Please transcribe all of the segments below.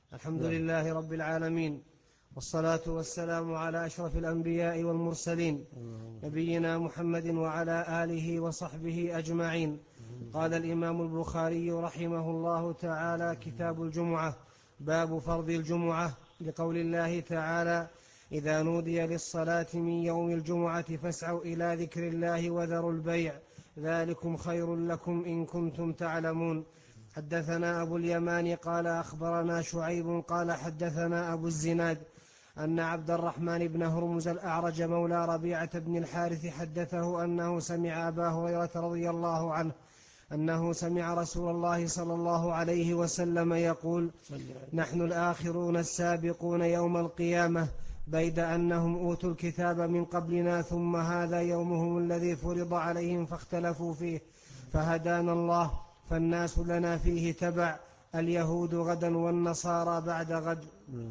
الحمد لله رب العالمين، والصلاة والسلام على أشرف الأنبياء والمرسلين نبينا محمد وعلى آله وصحبه أجمعين. قال الإمام البخاري رحمه الله تعالى: كتاب الجمعة. باب فرض الجمعة، لقول الله تعالى: إذا نودي للصلاة من يوم الجمعة فاسعوا إلى ذكر الله وذروا البيع، ذلكم خير لكم إن كنتم تعلمون. حدثنا أبو اليمان قال أخبرنا شعيب قال حدثنا أبو الزناد أن عبد الرحمن بن هرمز الأعرج مولى ربيعة بن الحارث حدثه أنه سمع أبا هريرة رضي الله عنه أنه سمع رسول الله صلى الله عليه وسلم يقول: نحن الآخرون السابقون يوم القيامة، بيد أنهم أوتوا الكتاب من قبلنا، ثم هذا يومهم الذي فرض عليهم فاختلفوا فيه، فهدانا الله، فالناس لنا فيه تبع، اليهود غدا والنصارى بعد غد.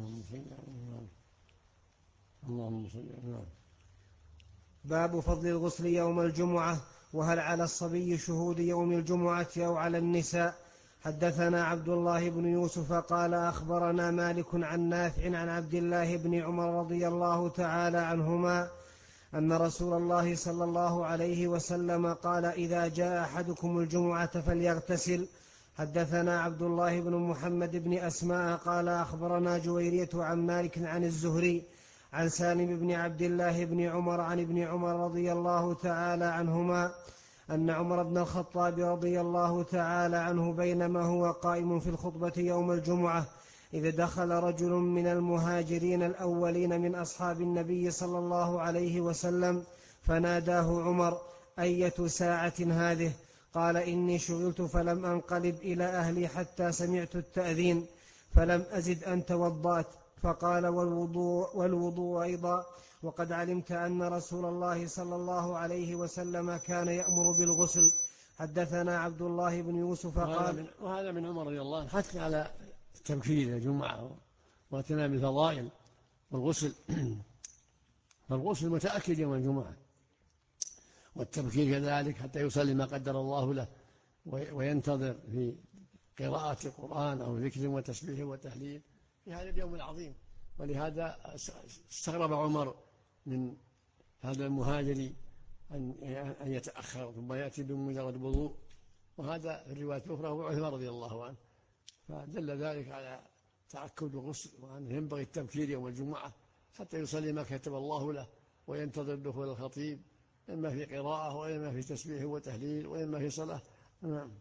اللهم صل على. باب فضل الغسل يوم الجمعة، وهل على الصبي شهود يوم الجمعة أو على النساء. حدثنا عبد الله بن يوسف قال أخبرنا مالك عن نافع عن عبد الله بن عمر رضي الله تعالى عنهما أن رسول الله صلى الله عليه وسلم قال: إذا جاء أحدكم الجمعة فليغتسل. حدثنا عبد الله بن محمد بن أسماء قال أخبرنا جويرية عن مالك عن الزهري عن سالم بن عبد الله بن عمر عن ابن عمر رضي الله تعالى عنهما أن عمر بن الخطاب رضي الله تعالى عنه بينما هو قائم في الخطبة يوم الجمعة إذ دخل رجل من المهاجرين الأولين من أصحاب النبي صلى الله عليه وسلم فناداه عمر: أية ساعة هذه؟ قال: إني شغلت فلم أنقلب إلى أهلي حتى سمعت التأذين فلم أزد أن توضأت. فقال: والوضوء أيضا، وقد علمت أن رسول الله صلى الله عليه وسلم كان يأمر بالغسل. حدثنا عبد الله بن يوسف قال: وهذا من عمر رضي الله عنه حتى على التبكير الجمعة واعتناء بالفضائل والغسل. فالغسل متأكد يوم الجمعة، والتبكير كذلك حتى يصلي ما قدر الله له وينتظر في قراءة القرآن أو ذكر وتسبيح وتهليل في هذا اليوم العظيم. ولهذا استغرب عمر من هذا المهاجر أن يتأخر ثم يأتي بمجرد وضوء، وهذا في الرواية الأخرى هو عثمان رضي الله عنه، فدل ذلك على تأكد الغسل وأنه ينبغي التبكير يوم الجمعة حتى يصلي ما كتب الله له وينتظر دخول الخطيب، إما في قراءة وإما في تسبيح وتهليل وإما في صلاة. نعم.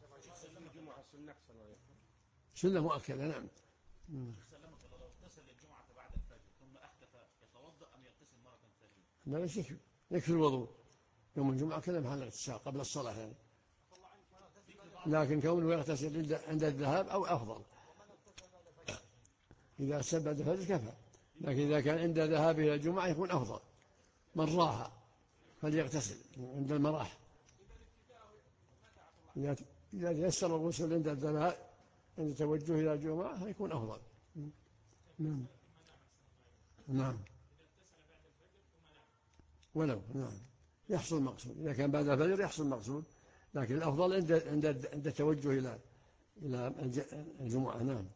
سنة مؤكدة. نعم. لا يكفي الوضوء يوم الجمعة كذا محل اغتسال قبل الصلاة يعني. لكن كونه يغتسل عند الذهاب أو أفضل، إذا اغتسل بعد الفجر كفى، لكن إذا كان عند ذهابه إلى الجمعة يكون أفضل. من راح فليغتسل عند المراح، إذا تيسر الغسل عند الذهاب عند توجه إلى الجمعة يكون أفضل. نعم. نعم. ولو نعم يحصل مقصود، إذا كان بعد الفجر يحصل مقصود، لكن الأفضل عند التوجه إلى الجمعة. نعم.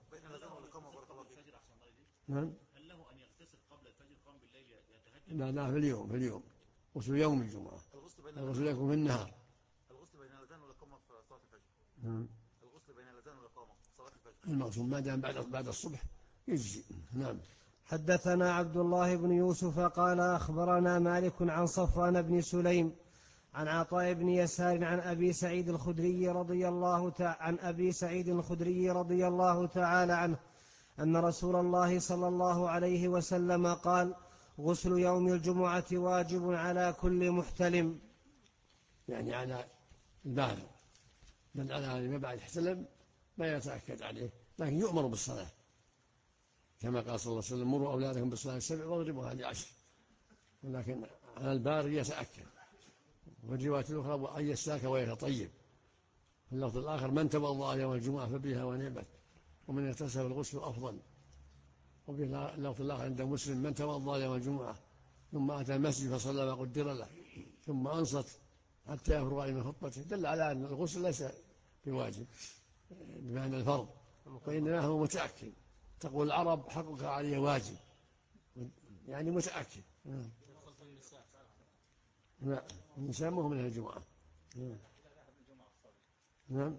نعم. هل له أن يغتسل قبل الفجر قام بالليل يتهجد؟ لا، في اليوم غسل يوم الجمعة. الغسل يكون في النهار. الغسل بين الأذان والإقامة في صلاة الفجر. نعم. الغسل بين الأذان والإقامة في صلاة الفجر المقصود ما دام بعد الصبح يجزي. نعم. حدثنا عبد الله بن يوسف قال أخبرنا مالك عن صفوان بن سليم عن عطاء بن يسار عن أبي سعيد الخدري رضي الله تعالى عنه أن رسول الله صلى الله عليه وسلم قال: غسل يوم الجمعة واجب على كل محتلم، يعني على البالغ، بل على ما بعد احتلم ما يتأكد عليه، لكن يؤمر بالصلاة كما قال صلى الله عليه وسلم: مروا أولادكم بالصلاة 7 واضربوها ل10. ولكن على البالغ يتأكد. والرواية الأخرى: وأن يستاك ويتطيب. في اللفظ الآخر: من توضأ يوم الجمعة فبها ونعمت، ومن اغتسل الغسل أفضل. وفي اللفظ الآخر عند مسلم: من توضأ يوم الجمعة ثم أتى المسجد فصلى ما قدر له ثم أنصت حتى يفرغ من خطبته، دل على أن الغسل ليس بواجب بمعنى الفرض، وإنما هو متأكد تقول العرب حقك علي واجب، يعني متأكد. لا، النساء مو من الجمعة. نعم.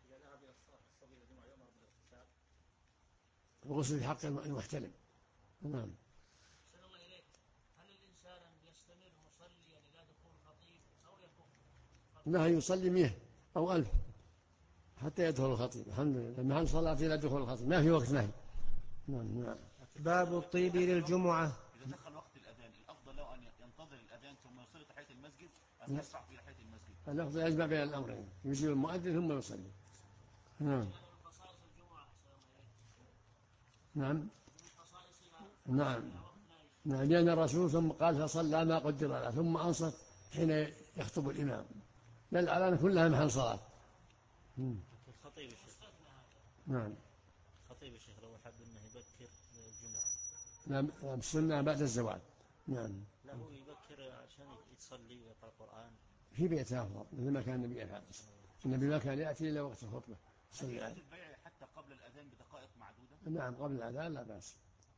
الغسل في حق المحتلم. نعم. أحسن الله إليك، هل الإنسان يستمر مصليا إلى دخول الخطيب أو يقف؟ لا، يصلي 100 أو 1000 حتى يدخل الخطيب. الحمد لله، محل صلاة إلى دخول الخطيب، ما في وقت نهي. نعم. باب الطيب للجمعة. إذا دخل وقت الأذان الأفضل له أن ينتظر الأذان ثم يصل إلى تحية المسجد أم يسرع إلى تحية المسجد؟ الأفضل يجمع بين الأمرين، يجيب المؤذن ثم يصلي. نعم. خصائص الجمعة أحسن الله إليك. نعم. خصائصها نعم. نعم، لأن الرسول ثم قال فصلى ما قدر له ثم أنصت حين يخطب الإمام. الأعلام كلها محل صلاة. الخطيب الشيخ. نعم. الخطيب الشيخ لو حب أنه يبكر للجمعة. نعم، السنة بعد الزواج. نعم. لا، هو يبكر عشان يصلي ويقرأ القرآن في بيته أفضل، مثل ما كان النبي يفعل. النبي ما كان يأتي إلا وقت الخطبة. هل يأتي البيع حتى قبل الأذان بدقائق معدودة؟ نعم، قبل الأذان لا بأس.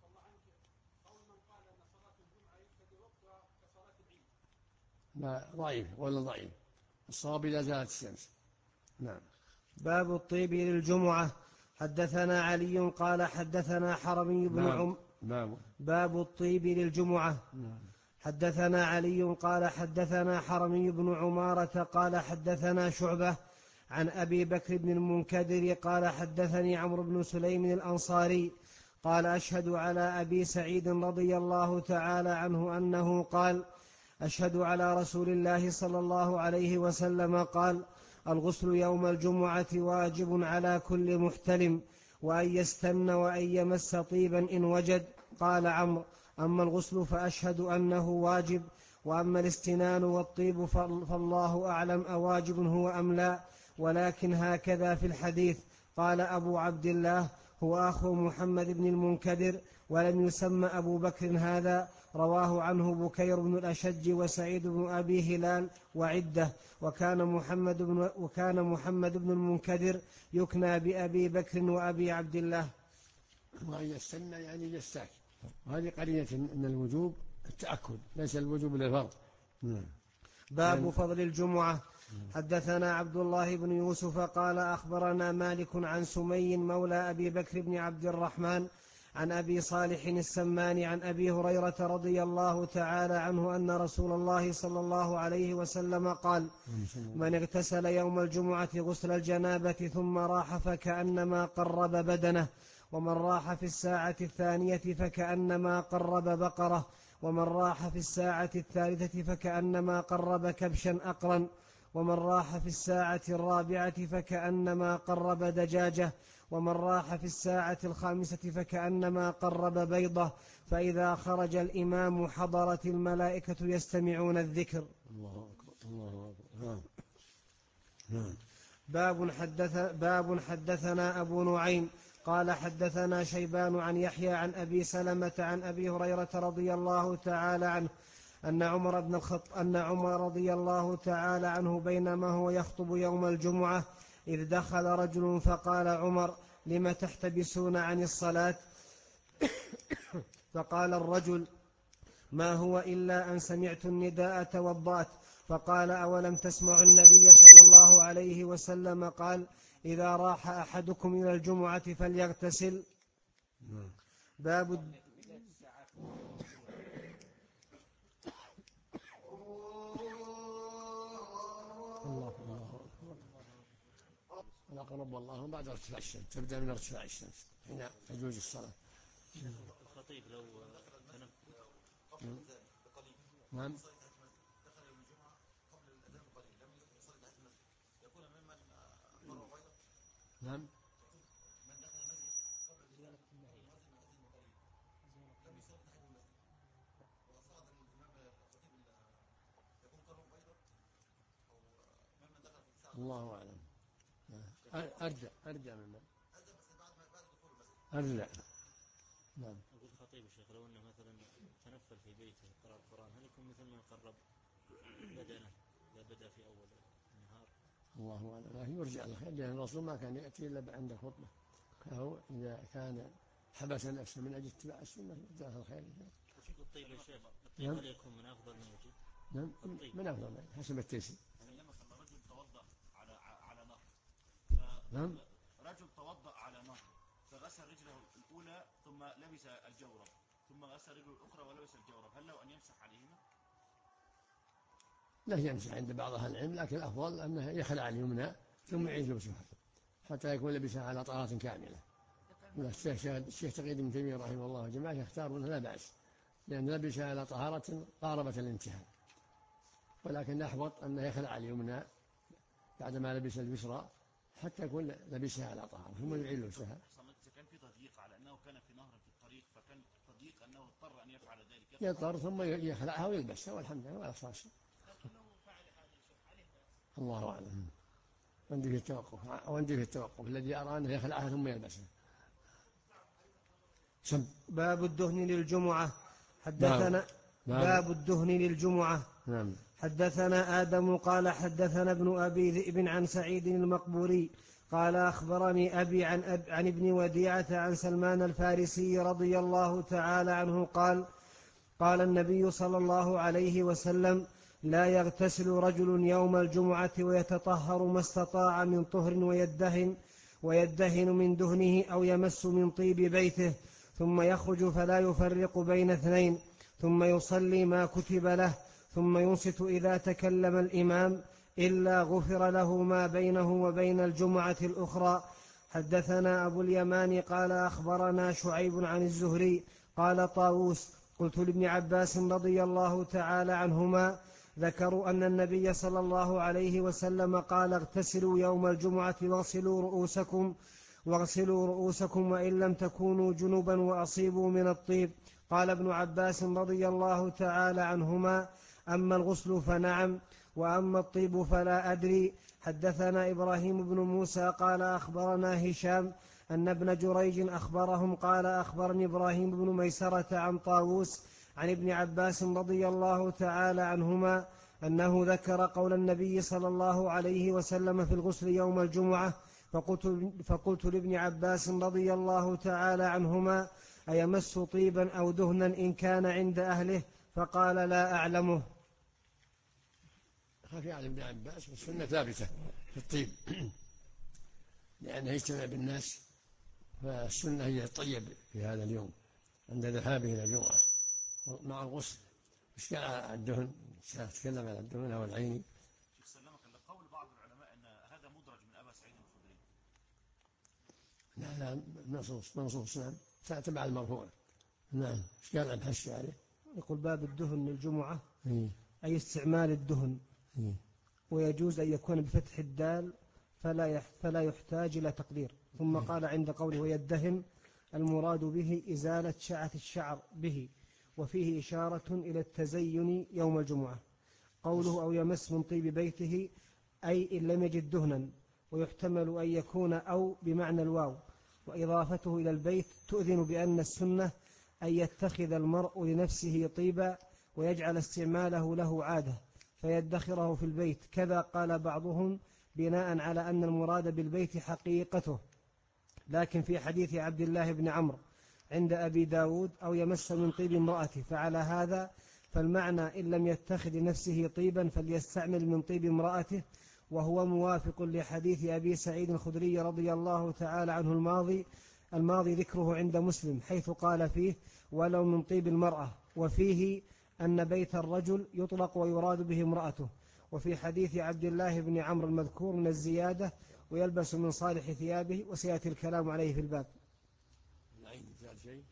لا، ضعيف ولا ضعيف، الصواب إذا زالت الشمس. نعم. باب الطيب للجمعة. حدثنا علي قال حدثنا حرمي بن باب الطيب للجمعة. حدثنا علي قال حدثنا حرمي بن عمارة قال حدثنا شعبة عن أبي بكر بن المنكدر قال حدثني عمرو بن سليم الأنصاري قال أشهد على أبي سعيد رضي الله تعالى عنه أنه قال أشهد على رسول الله صلى الله عليه وسلم قال الغسل يوم الجمعة واجب على كل محتلم، وأن يستن وأن يمس طيبا إن وجد. قال عمرو أما الغسل فأشهد أنه واجب، وأما الاستنان والطيب فالله أعلم أواجب هو أم لا، ولكن هكذا في الحديث. قال أبو عبد الله هو أخو محمد بن المنكدر ولم يسمى أبو بكر هذا. رواه عنه بكير بن الأشج وسعيد بن أبي هلال وعدة. وكان محمد بن المنكدر يكنى بأبي بكر وأبي عبد الله. وأن يستنى يعني يستاك، وهذه قرينة أن الوجوب التأكد ليس الوجوب للفرض. باب فضل الجمعة. حدثنا عبد الله بن يوسف قال أخبرنا مالك عن سمي مولى أبي بكر بن عبد الرحمن عن أبي صالح السمان عن أبي هريرة رضي الله تعالى عنه أن رسول الله صلى الله عليه وسلم قال من اغتسل يوم الجمعة غسل الجنابة ثم راح فكأنما قرب بدنه، ومن راح في الساعة الثانية فكأنما قرب بقرة، ومن راح في الساعة الثالثة فكأنما قرب كبشا أقرا، ومن راح في الساعة الرابعة فكأنما قرب دجاجة، ومن راح في الساعة الخامسة فكأنما قرب بيضة، فإذا خرج الإمام حضرت الملائكة يستمعون الذكر. الله أكبر. باب حدثنا أبو نعيم قال حدثنا شيبان عن يحيى عن أبي سلمة عن أبي هريرة رضي الله تعالى عنه أن عمر رضي الله تعالى عنه بينما هو يخطب يوم الجمعة إذ دخل رجل فقال عمر لم تحتبسون عن الصلاة؟ فقال الرجل ما هو إلا أن سمعت النداء توضأت. فقال أولم تسمع النبي صلى الله عليه وسلم قال إذا راح أحدكم إلى الجمعة فليغتسل. باب الأقرب والله بعد ارتفاع الشمس، تبدأ من ارتفاع الشمس حين تجوز الصلاة. الخطيب لو تنفل قبل الأذان بقليل. نعم. دخل يوم الجمعة قبل الأذان بقليل لم يصلي تحت المسجد يكون ممن قرأ بيضا. نعم. من دخل المسجد قبل الأذان بقليل لم يصلي تحت المسجد وصعد الإمام الخطيب يكون قرأ بيضا أو ممن دخل في الساعة. الله أعلم. أرجع ممن بس بعد دخول المسجد أرجع. نعم. أقول خطيب الشيخ لو أنه مثلا تنفل في بيته قرأ القرآن هل يكون مثل من قرب بدنه إذا بدأ في أول النهار؟ الله أعلم، لكن يرجع الخير لأن الرسول ما كان يأتي إلا عند خطبة، فهو إذا كان حبس نفسه من أجل اتباع السنة جزاه الخير. الطيب يا شيخ، الطيب هل يكون من أفضل ما يوجد؟ نعم من أفضل حسب التيسير. رجل توضأ على نهر، نعم. رجل توضأ على نهر فغسل رجله الأولى ثم لبس الجورب، ثم غسل رجله الأخرى ولبس الجورب، هل له أن يمسح عليهما؟ لا يمسح عند بعض أهل العلم، لكن الأفضل أنه يخلع اليمنى ثم يعيد لبسها حتى يكون لبسها على طهارة كاملة. الشيخ تقي بن تيمية رحمه الله وجماعة يختارون لا بأس، لأن لبسها على طهارة قاربة الانتهاء، ولكن أحوط أنه يخلع اليمنى بعدما لبس اليسرى حتى يكون لبسها على طهارة ثم يعيد لبسها. كان في تضييق على أنه كان في نهر في الطريق، فكان تضييق أنه اضطر أن يفعل ذلك، يضطر ثم يخلعها ويلبسها والحمد لله ولا صار شيء. الله أعلم. عندي في التوقف الذي أرى أنه يخلعها ثم يلبسها. باب الدهن للجمعة. حدثنا باب الدهن للجمعة. نعم. حدثنا آدم قال حدثنا ابن أبي ذئب عن سعيد المقبوري قال أخبرني أبي عن ابن وديعة عن سلمان الفارسي رضي الله تعالى عنه قال النبي صلى الله عليه وسلم: لا يغتسل رجل يوم الجمعة ويتطهر ما استطاع من طهر ويدهن من دهنه أو يمس من طيب بيته ثم يخرج فلا يفرق بين اثنين ثم يصلي ما كتب له ثم ينصت إذا تكلم الإمام إلا غفر له ما بينه وبين الجمعة الأخرى. حدثنا أبو اليمان قال أخبرنا شعيب عن الزهري قال طاووس: قلت لابن عباس رضي الله تعالى عنهما: ذكروا أن النبي صلى الله عليه وسلم قال: اغتسلوا يوم الجمعة واغسلوا رؤوسكم وإن لم تكونوا جنبا وأصيبوا من الطيب. قال ابن عباس رضي الله تعالى عنهما: أما الغسل فنعم، وأما الطيب فلا أدري. حدثنا إبراهيم بن موسى قال أخبرنا هشام أن ابن جريج أخبرهم قال أخبرني إبراهيم بن ميسرة عن طاووس عن ابن عباس رضي الله تعالى عنهما أنه ذكر قول النبي صلى الله عليه وسلم في الغسل يوم الجمعة، فقلت لابن عباس رضي الله تعالى عنهما: أيمس طيبا أو دهنا إن كان عند أهله؟ فقال: لا أعلمه. خفي على ابن عباس والسنة ثابتة في الطيب لأنه يجتمع بالناس، فالسنة هي الطيب في هذا اليوم عند ذهابه إلى الجمعة مع الغسل. إشكال على الدهن، تكلم على الدهن أو العين. سلمك قول بعض العلماء أن هذا مدرج من أبا سعيد الخدري. لا منصوص نعم تبع المرفوع. نعم. إشكال على الحش عليه. يقول باب الدهن للجمعة أي استعمال الدهن، ويجوز أن يكون بفتح الدال فلا يحتاج إلى تقدير. ثم قال عند قوله ويدهن المراد به إزالة شعة الشعر به، وفيه إشارة إلى التزين يوم الجمعة. قوله أو يمس من طيب بيته أي إن لم يجد دهنا، ويحتمل أن يكون أو بمعنى الواو، وإضافته إلى البيت تؤذن بأن السنة أن يتخذ المرء لنفسه طيبا ويجعل استعماله له عادة فيدخره في البيت. كذا قال بعضهم بناء على أن المراد بالبيت حقيقته، لكن في حديث عبد الله بن عمرو عند أبي داود أو يمس من طيب امرأته، فعلى هذا فالمعنى إن لم يتخذ لنفسه طيبا فليستعمل من طيب امرأته، وهو موافق لحديث أبي سعيد الخدري رضي الله تعالى عنه الماضي ذكره عند مسلم حيث قال فيه ولو من طيب المرأة، وفيه أن بيت الرجل يطلق ويراد به امرأته. وفي حديث عبد الله بن عمرو المذكور من الزيادة ويلبس من صالح ثيابه، وسيأتي الكلام عليه في الباب. العين زاد شيء.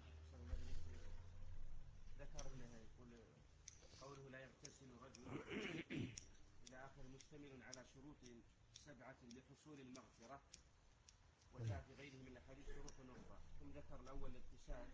ذكر أنه يقول قوله لا يغتسل رجل إلى آخر مشتمل على شروط 7 لحصول المغفرة، وجاء في غيره من الأحاديث شروط أخرى. ثم ذكر الأول الاغتسال،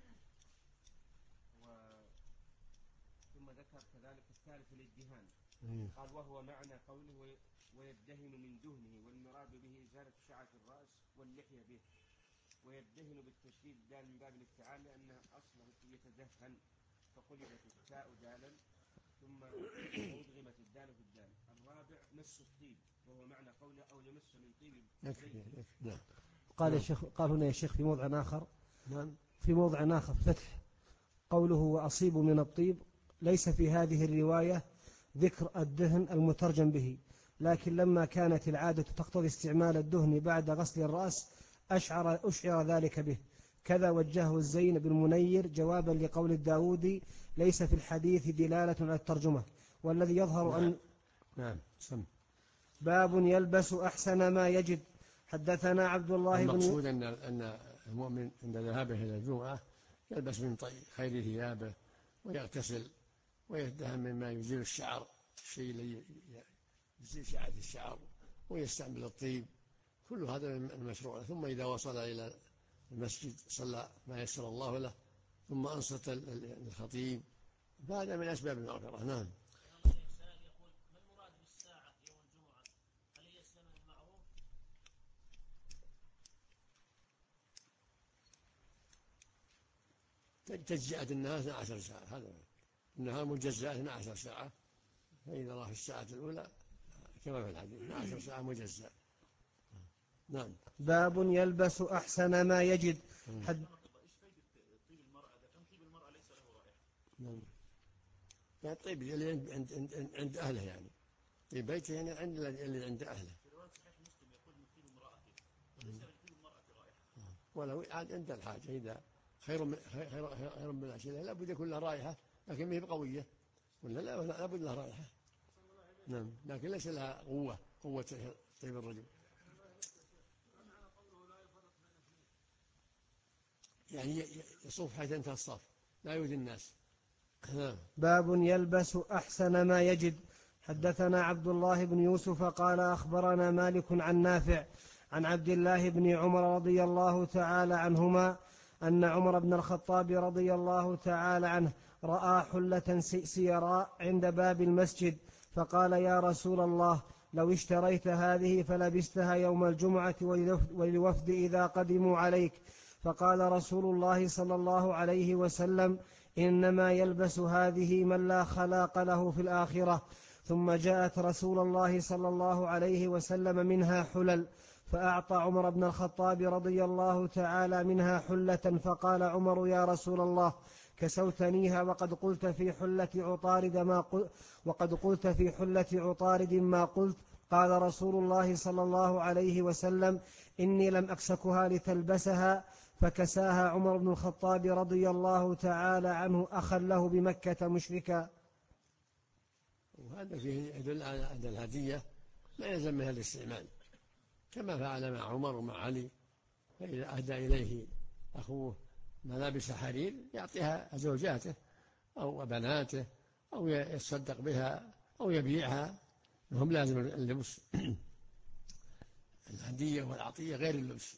ثم ذكر كذلك الثالث الادهان. قال وهو معنى قوله ويدهن من دهنه، والمراد به إزالة شعة الرأس واللحية به. ويدهن بالتشديد الدال من باب الافتعال لأن أصله يتدهن، فقلبت التاء دالا ثم أدغمت الدال في الدال. الرابع مس الطيب، وهو معنى قوله أو يمس من طيب. قال هنا يا شيخ في موضع آخر: نعم. في موضع آخر فتح قوله وأصيب من الطيب، ليس في هذه الرواية ذكر الدهن المترجم به، لكن لما كانت العادة تقتضي استعمال الدهن بعد غسل الرأس أشعر ذلك به. كذا وجهه الزين بن منير جوابا لقول الداودي ليس في الحديث دلالة على الترجمة، والذي يظهر أن باب يلبس أحسن ما يجد. حدثنا عبد الله بن المقصود أن المؤمن عند ذهابه إلى الجمعة يلبس من خير ثيابه ويغتسل ويدهن مما يزيل الشعر، الشيء الذي يزيل شعة الشعر، ويستعمل الطيب، كل هذا من المشروع. ثم إذا وصل إلى المسجد صلى ما يسر الله له، ثم أنصت الخطيب، فهذا من أسباب المغفرة. نعم. الإنسان يقول ما المراد بالساعة يوم الجمعة؟ هل هي الزمن المعروف؟ تجزئة الناس 12 ساعة، هذا النهار مجزأة 12 ساعة، فإذا راح الساعة الأولى كما في الحديث 12 ساعة مجزأة. نعم. باب يلبس أحسن ما يجد. ايش فائدة طيب المرأة؟ كم طيب المرأة ليس له رائحة؟ نعم. يعني الطيب اللي عند أهله، يعني طيب بيته يعني اللي عند أهله. في رواية صحيح مسلم يقول من طيب امرأته وليس من طيب المرأة رائحة. ولو عاد عند الحاجة، إذا خير من الأشياء لا بد يكون لها رائحة، لكن ما هي بقوية، ولا لا بد لها رائحة. نعم، لكن ليس لها قوة طيب الرجل. يعني يصوف حيث انتهى الصف، لا يؤذي الناس. باب يلبس أحسن ما يجد. حدثنا عبد الله بن يوسف قال أخبرنا مالك عن نافع عن عبد الله بن عمر رضي الله تعالى عنهما أن عمر بن الخطاب رضي الله تعالى عنه رأى حلة سيراء عند باب المسجد، فقال يا رسول الله لو اشتريت هذه فلبستها يوم الجمعة وللوفد إذا قدموا عليك. فقال رسول الله صلى الله عليه وسلم إنما يلبس هذه من لا خلاق له في الآخرة. ثم جاءت رسول الله صلى الله عليه وسلم منها حلل، فأعطى عمر بن الخطاب رضي الله تعالى منها حلة، فقال عمر يا رسول الله كسوتنيها وقد قلت في حلة عطارد ما قلت. قال رسول الله صلى الله عليه وسلم إني لم أكسكها لتلبسها، فكساها عمر بن الخطاب رضي الله تعالى عنه أخا له بمكة مشركا. وهذا فيه يدل على أن الهدية لا يلزم منها الاستعمال، كما فعل مع عمر ومع علي، فإذا أهدى إليه أخوه ملابس حرير يعطيها زوجاته أو بناته أو يتصدق بها أو يبيعها، وهم لازم اللبس. الهدية والعطية غير اللبس.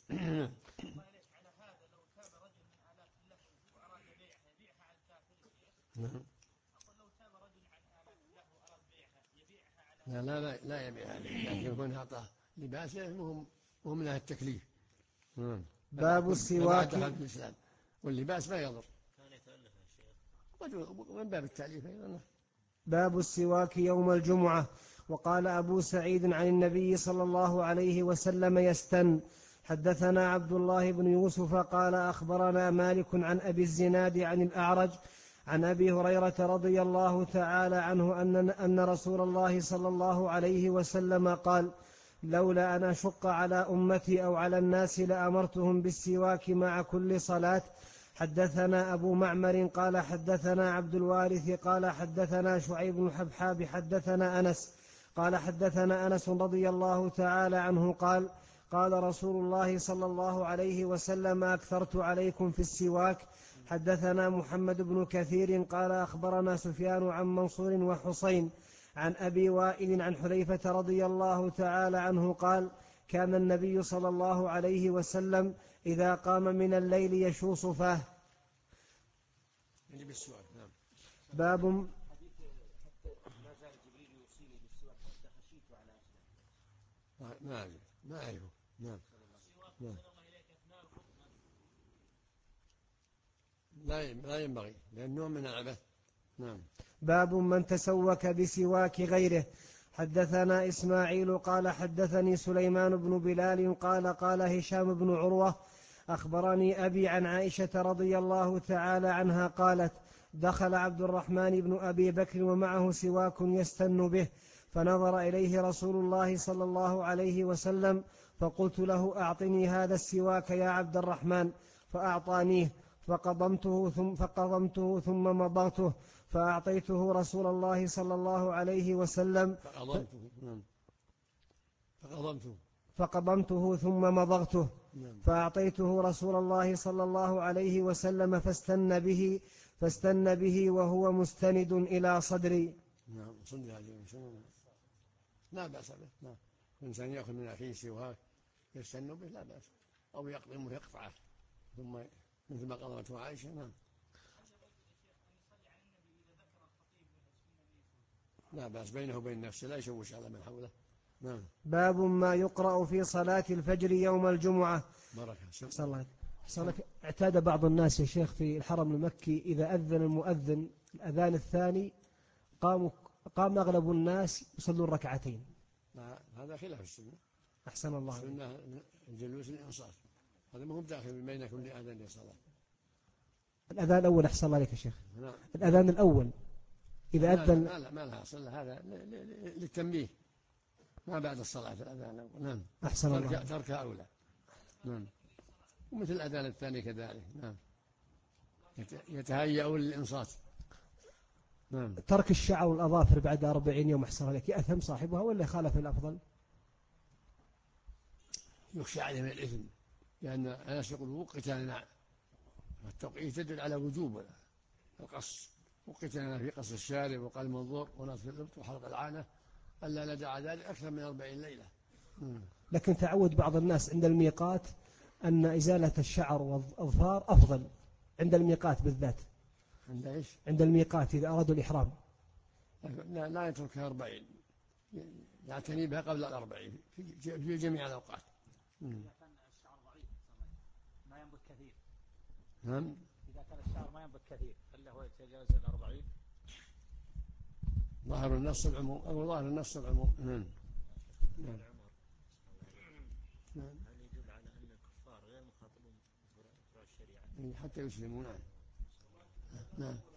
لا يبيعها، لكن يكون أعطاه لباسه وهم لها التكليف. باب السواك. واللباس ما يضر، كان يتألف يا شيخ، ومن باب التأليف أيضا. باب السواك يوم الجمعة. وقال أبو سعيد عن النبي صلى الله عليه وسلم يستن. حدثنا عبد الله بن يوسف قال أخبرنا مالك عن أبي الزناد عن الأعرج عن أبي هريرة رضي الله تعالى عنه أن رسول الله صلى الله عليه وسلم قال لولا أن أشق على أمتي أو على الناس لأمرتهم بالسواك مع كل صلاة. حدثنا أبو معمر قال حدثنا عبد الوارث قال حدثنا شعيب بن حبحاب حدثنا أنس قال حدثنا أنس رضي الله تعالى عنه قال رسول الله صلى الله عليه وسلم أكثرت عليكم في السواك. حدثنا محمد بن كثير قال أخبرنا سفيان عن منصور وحسين عن أبي وائل عن حذيفة رضي الله تعالى عنه قال كان النبي صلى الله عليه وسلم إذا قام من الليل يشوص فاه. باب ما زال جبريل يوصيني بالسواك حتى خشيت على أسناني. ما أعرفه. نعم. لا ينبغي لأنه من العبث. نعم. باب من تسوك بسواك غيره. حدثنا إسماعيل قال حدثني سليمان بن بلال قال هشام بن عروة أخبرني أبي عن عائشة رضي الله تعالى عنها قالت: دخل عبد الرحمن بن أبي بكر ومعه سواك يستن به، فنظر إليه رسول الله صلى الله عليه وسلم، فقلت له: أعطني هذا السواك يا عبد الرحمن، فأعطانيه، فقضمته ثم مضغته، فأعطيته رسول الله صلى الله عليه وسلم، فقضمته ثم مضغته، فأعطيته رسول الله صلى الله عليه وسلم، فاستن به وهو مستند إلى صدري. نعم، لا بأس به. نعم، الإنسان يأخذ من أخيه سواك يستن به لا بأس، أو يقضمه يقطعه ثم مثل ما قضته عائشة. نعم، لا بأس بينه وبين نفسه، لا يشوش على من حوله. نعم. باب ما يقرأ في صلاة الفجر يوم الجمعة. بركة. اعتاد بعض الناس يا شيخ في الحرم المكي إذا أذن المؤذن الأذان الثاني قام أغلب الناس يصلون ركعتين. هذا خلاف السنة. أحسن الله. السنة الجلوس الإنصات، هذا ما هو داخل بين كل أذان صلاة. الأذان الأول أحسن الله عليك يا شيخ. نعم. الأذان الأول إذا أذن ما لها أصل، هذا للتنبيه ما بعد الصلاة في الأذان الأول. نعم. أحسن الله. تركها أولى. نعم. ومثل الأذان الثاني كذلك. نعم، يتهيأ للإنصات. نعم. ترك الشعر والأظافر بعد 40 يوم أحسن الله عليك، يأثم صاحبها ولا خالف الأفضل؟ يخشى عليه من الإثم، لأن الناس يقول وقتنا، التوقيت يدل على وجوب القص، وقتنا في قص الشارب وقال المنظور ونصف الإبط وحلق العانة، ألا ندع ذلك أكثر من 40 ليلة. لكن تعود بعض الناس عند الميقات أن إزالة الشعر والأظفار أفضل عند الميقات بالذات. عند إيش؟ عند الميقات إذا أرادوا الإحرام. لا يتركها 40، يعتني بها قبل 40 في جميع الأوقات. إذا كان الشعر ضعيف ما ينبت كثير. نعم. إذا كان الشعر ما ينبت كثير هل له يتجاوز 40؟ ظاهر النص العموم، أو ظاهر النص العموم. نعم. هل يدل على أن الكفار غير مخاطبون بفروع الشريعة حتى يسلمون؟ نعم.